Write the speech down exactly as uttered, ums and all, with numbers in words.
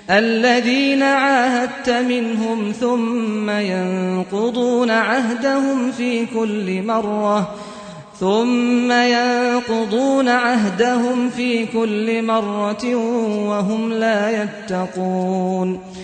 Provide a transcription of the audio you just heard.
الذين عاهدت منهم ثم ينقضون عهدهم في كل مرة ثم ينقضون عهدهم في كل مرة وهم لا يتقون